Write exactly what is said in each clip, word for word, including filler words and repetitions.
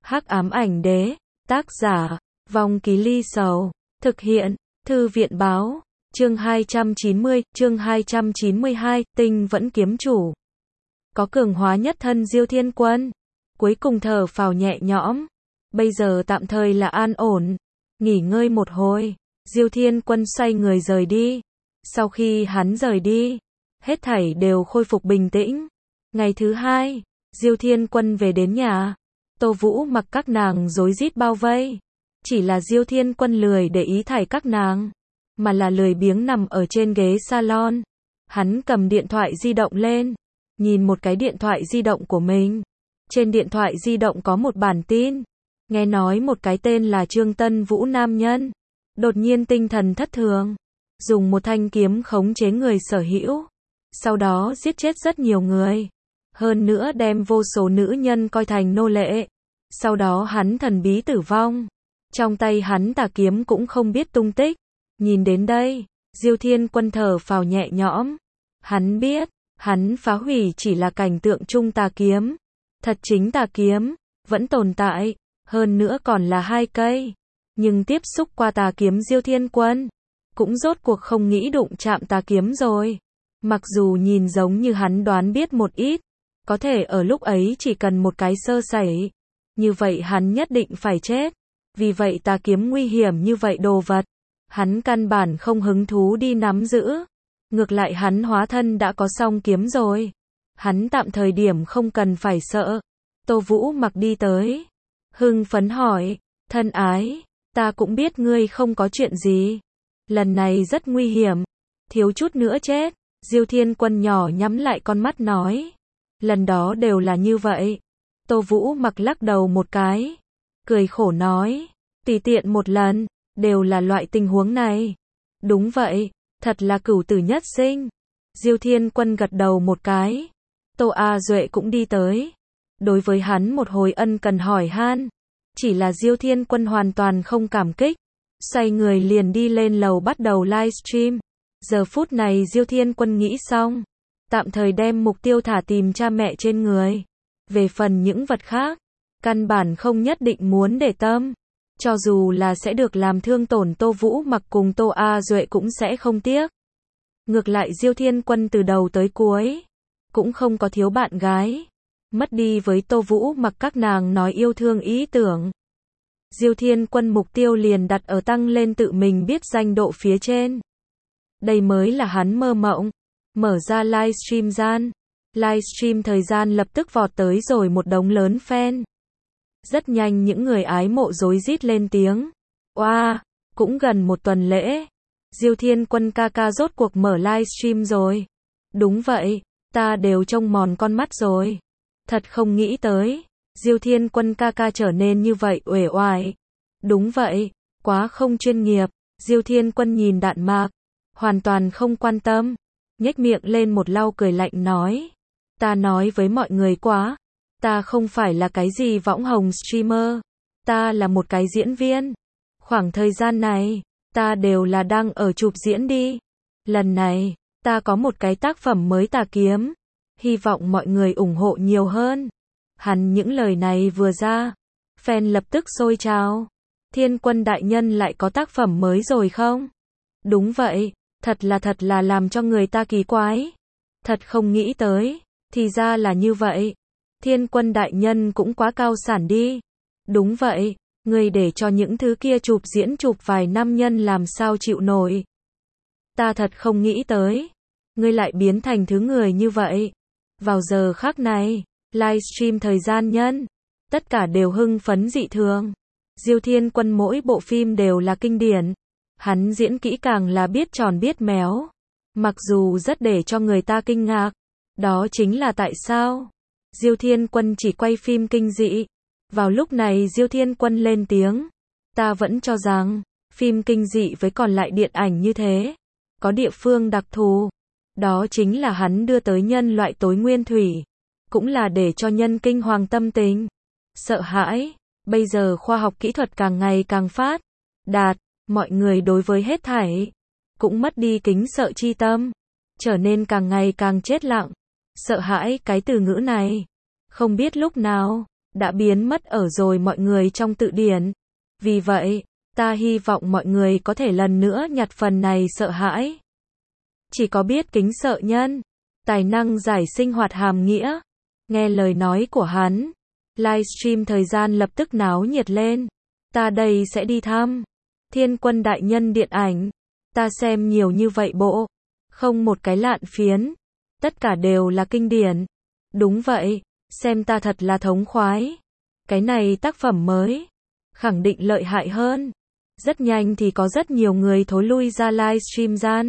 Hắc ám ảnh đế, tác giả, Vong Ký Ly Sầu, thực hiện, Thư viện báo, chương hai trăm chín mươi, chương hai trăm chín mươi hai, tinh vẫn kiếm chủ. Có cường hóa nhất thân Diêu Thiên Quân, cuối cùng thở phào nhẹ nhõm, bây giờ tạm thời là an ổn, nghỉ ngơi một hồi, Diêu Thiên Quân xoay người rời đi. Sau khi hắn rời đi, hết thảy đều khôi phục bình tĩnh. Ngày thứ hai, Diêu Thiên Quân về đến nhà, Tô Vũ mặc các nàng rối rít bao vây. Chỉ là Diêu Thiên Quân lười để ý thảy các nàng, mà là lười biếng nằm ở trên ghế salon. Hắn cầm điện thoại di động lên, nhìn một cái điện thoại di động của mình. Trên điện thoại di động có một bản tin, nghe nói một cái tên là Trương Tân Vũ nam nhân, đột nhiên tinh thần thất thường, dùng một thanh kiếm khống chế người sở hữu, sau đó giết chết rất nhiều người, hơn nữa đem vô số nữ nhân coi thành nô lệ. Sau đó hắn thần bí tử vong, trong tay hắn tà kiếm cũng không biết tung tích. Nhìn đến đây, Diêu Thiên Quân thở phào nhẹ nhõm. Hắn biết, hắn phá hủy chỉ là cảnh tượng chung tà kiếm, thật chính tà kiếm vẫn tồn tại, hơn nữa còn là hai cây. Nhưng tiếp xúc qua tà kiếm Diêu Thiên Quân, cũng rốt cuộc không nghĩ đụng chạm tà kiếm rồi. Mặc dù nhìn giống như hắn đoán biết một ít, có thể ở lúc ấy chỉ cần một cái sơ sẩy, như vậy hắn nhất định phải chết. Vì vậy tà kiếm nguy hiểm như vậy đồ vật, hắn căn bản không hứng thú đi nắm giữ. Ngược lại hắn hóa thân đã có song kiếm rồi, hắn tạm thời điểm không cần phải sợ. Tô Vũ mặc đi tới, hưng phấn hỏi, thân ái, ta cũng biết ngươi không có chuyện gì, lần này rất nguy hiểm, thiếu chút nữa chết. Diêu Thiên Quân nhỏ nhắm lại con mắt nói, lần đó đều là như vậy. Tô Vũ mặc lắc đầu một cái, cười khổ nói, tùy tiện một lần, đều là loại tình huống này. Đúng vậy, thật là cửu tử nhất sinh. Diêu Thiên Quân gật đầu một cái. Tô A Duệ cũng đi tới, đối với hắn một hồi ân cần hỏi han, chỉ là Diêu Thiên Quân hoàn toàn không cảm kích, xoay người liền đi lên lầu bắt đầu livestream. Giờ phút này Diêu Thiên Quân nghĩ xong, tạm thời đem mục tiêu thả tìm cha mẹ trên người. Về phần những vật khác, căn bản không nhất định muốn để tâm. Cho dù là sẽ được làm thương tổn Tô Vũ mặc cùng Tô A Duệ cũng sẽ không tiếc. Ngược lại Diêu Thiên Quân từ đầu tới cuối, cũng không có thiếu bạn gái. Mất đi với Tô Vũ mặc các nàng nói yêu thương ý tưởng. Diêu Thiên Quân mục tiêu liền đặt ở tăng lên tự mình biết danh độ phía trên. Đây mới là hắn mơ mộng. Mở ra livestream gian. Livestream thời gian lập tức vọt tới rồi một đống lớn fan. Rất nhanh những người ái mộ rối rít lên tiếng. Oa, wow, cũng gần một tuần lễ. Diêu Thiên Quân ca ca rốt cuộc mở livestream rồi. Đúng vậy, ta đều trông mòn con mắt rồi. Thật không nghĩ tới, Diêu Thiên Quân ca ca trở nên như vậy uể oải. Đúng vậy, quá không chuyên nghiệp. Diêu Thiên Quân nhìn đạn mạc, hoàn toàn không quan tâm, nhếch miệng lên một lau cười lạnh nói. Ta nói với mọi người quá, ta không phải là cái gì võng hồng streamer, ta là một cái diễn viên. Khoảng thời gian này, ta đều là đang ở chụp diễn đi. Lần này, ta có một cái tác phẩm mới tà kiếm, hy vọng mọi người ủng hộ nhiều hơn. Hắn những lời này vừa ra, fan lập tức sôi trào. Thiên Quân đại nhân lại có tác phẩm mới rồi không? Đúng vậy, thật là thật là làm cho người ta kỳ quái. Thật không nghĩ tới, thì ra là như vậy. Thiên Quân đại nhân cũng quá cao sản đi. Đúng vậy, người để cho những thứ kia chụp diễn chụp vài năm nhân làm sao chịu nổi. Ta thật không nghĩ tới, ngươi lại biến thành thứ người như vậy. Vào giờ khắc này, livestream thời gian nhân, tất cả đều hưng phấn dị thường. Diêu Thiên Quân mỗi bộ phim đều là kinh điển, hắn diễn kỹ càng là biết tròn biết méo, mặc dù rất để cho người ta kinh ngạc. Đó chính là tại sao Diêu Thiên Quân chỉ quay phim kinh dị. Vào lúc này Diêu Thiên Quân lên tiếng, ta vẫn cho rằng phim kinh dị với còn lại điện ảnh như thế, có địa phương đặc thù. Đó chính là hắn đưa tới nhân loại tối nguyên thủy, cũng là để cho nhân kinh hoàng tâm tình, sợ hãi. Bây giờ khoa học kỹ thuật càng ngày càng phát đạt, mọi người đối với hết thảy cũng mất đi kính sợ chi tâm, trở nên càng ngày càng chết lặng. Sợ hãi cái từ ngữ này, không biết lúc nào đã biến mất ở rồi mọi người trong tự điển. Vì vậy, ta hy vọng mọi người có thể lần nữa nhặt phần này sợ hãi. Chỉ có biết kính sợ nhân, tài năng giải sinh hoạt hàm nghĩa. Nghe lời nói của hắn, livestream thời gian lập tức náo nhiệt lên. Ta đây sẽ đi thăm Thiên Quân đại nhân điện ảnh. Ta xem nhiều như vậy bộ, không một cái lạn phiến. Tất cả đều là kinh điển. Đúng vậy, xem ta thật là thống khoái. Cái này tác phẩm mới, khẳng định lợi hại hơn. Rất nhanh thì có rất nhiều người thối lui ra livestream gian.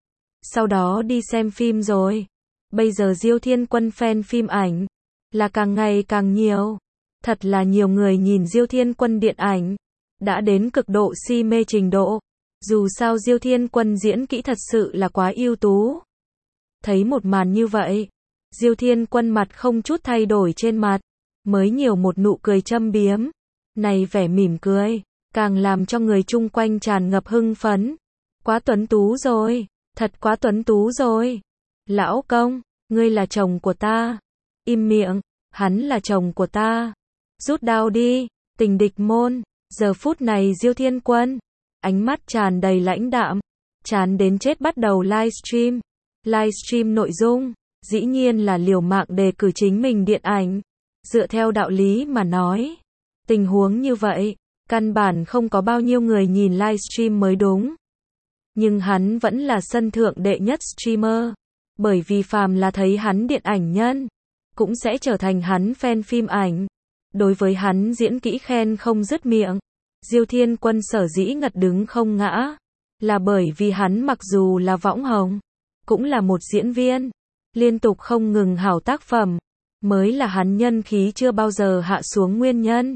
Sau đó đi xem phim rồi. Bây giờ Diêu Thiên Quân fan phim ảnh là càng ngày càng nhiều. Thật là nhiều người nhìn Diêu Thiên Quân điện ảnh đã đến cực độ si mê trình độ. Dù sao Diêu Thiên Quân diễn kỹ thật sự là quá ưu tú. Thấy một màn như vậy, Diêu Thiên Quân mặt không chút thay đổi trên mặt, mới nhiều một nụ cười châm biếm. Này vẻ mỉm cười, càng làm cho người chung quanh tràn ngập hưng phấn. Quá tuấn tú rồi, thật quá tuấn tú rồi. Lão công, ngươi là chồng của ta. Im miệng, hắn là chồng của ta. Rút đao đi, tình địch môn. Giờ phút này Diêu Thiên Quân, ánh mắt tràn đầy lãnh đạm, chán đến chết bắt đầu livestream. Livestream nội dung, dĩ nhiên là liều mạng đề cử chính mình điện ảnh. Dựa theo đạo lý mà nói, tình huống như vậy, căn bản không có bao nhiêu người nhìn livestream mới đúng. Nhưng hắn vẫn là sân thượng đệ nhất streamer, bởi vì phàm là thấy hắn điện ảnh nhân, cũng sẽ trở thành hắn fan phim ảnh. Đối với hắn diễn kỹ khen không dứt miệng. Diêu Thiên Quân sở dĩ ngật đứng không ngã, là bởi vì hắn mặc dù là võng hồng, cũng là một diễn viên, liên tục không ngừng hảo tác phẩm, mới là hắn nhân khí chưa bao giờ hạ xuống nguyên nhân.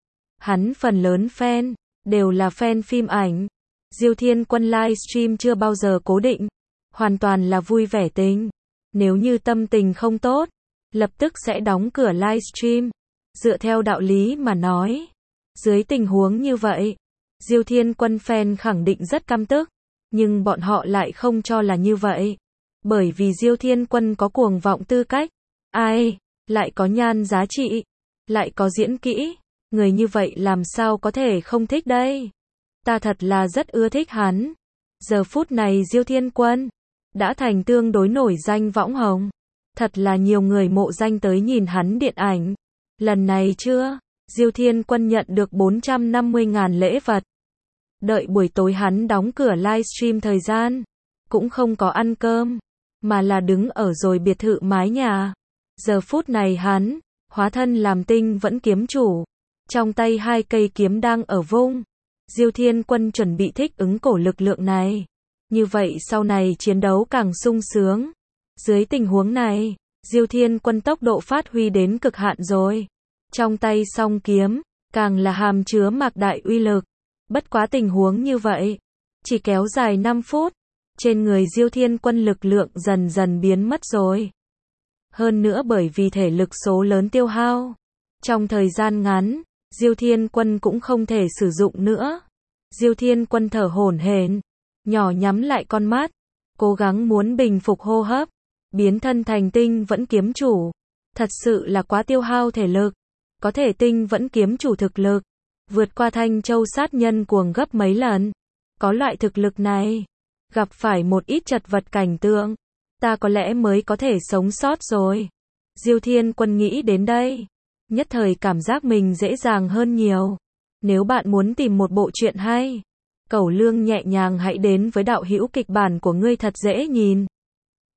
Hắn phần lớn fan, đều là fan phim ảnh. Diêu Thiên Quân livestream chưa bao giờ cố định, hoàn toàn là vui vẻ tính. Nếu như tâm tình không tốt, lập tức sẽ đóng cửa livestream. Dựa theo đạo lý mà nói, dưới tình huống như vậy, Diêu Thiên Quân fan khẳng định rất căm tức, nhưng bọn họ lại không cho là như vậy. Bởi vì Diêu Thiên Quân có cuồng vọng tư cách, ai, lại có nhan giá trị, lại có diễn kỹ, người như vậy làm sao có thể không thích đây. Ta thật là rất ưa thích hắn. Giờ phút này Diêu Thiên Quân đã thành tương đối nổi danh võng hồng. Thật là nhiều người mộ danh tới nhìn hắn điện ảnh. Lần này chưa, Diêu Thiên Quân nhận được bốn trăm năm mươi ngàn lễ vật. Đợi buổi tối hắn đóng cửa livestream thời gian, cũng không có ăn cơm, mà là đứng ở rồi biệt thự mái nhà. Giờ phút này hắn, hóa thân làm tinh vẫn kiếm chủ. Trong tay hai cây kiếm đang ở vung. Diêu Thiên Quân chuẩn bị thích ứng cổ lực lượng này. Như vậy sau này chiến đấu càng sung sướng. Dưới tình huống này, Diêu Thiên Quân tốc độ phát huy đến cực hạn rồi. Trong tay song kiếm, càng là hàm chứa mạc đại uy lực. Bất quá tình huống như vậy, chỉ kéo dài năm phút, trên người Diêu Thiên Quân lực lượng dần dần biến mất rồi. Hơn nữa bởi vì thể lực số lớn tiêu hao, trong thời gian ngắn, Diêu Thiên Quân cũng không thể sử dụng nữa. Diêu Thiên Quân thở hổn hển, nhỏ nhắm lại con mắt, cố gắng muốn bình phục hô hấp, biến thân thành tinh vẫn kiếm chủ. Thật sự là quá tiêu hao thể lực, có thể tinh vẫn kiếm chủ thực lực, vượt qua Thanh Châu sát nhân cuồng gấp mấy lần. Có loại thực lực này, gặp phải một ít chật vật cảnh tượng, ta có lẽ mới có thể sống sót rồi. Diêu Thiên Quân nghĩ đến đây, nhất thời cảm giác mình dễ dàng hơn nhiều. Nếu bạn muốn tìm một bộ truyện hay, cẩu lương nhẹ nhàng hãy đến với đạo hữu kịch bản của ngươi thật dễ nhìn.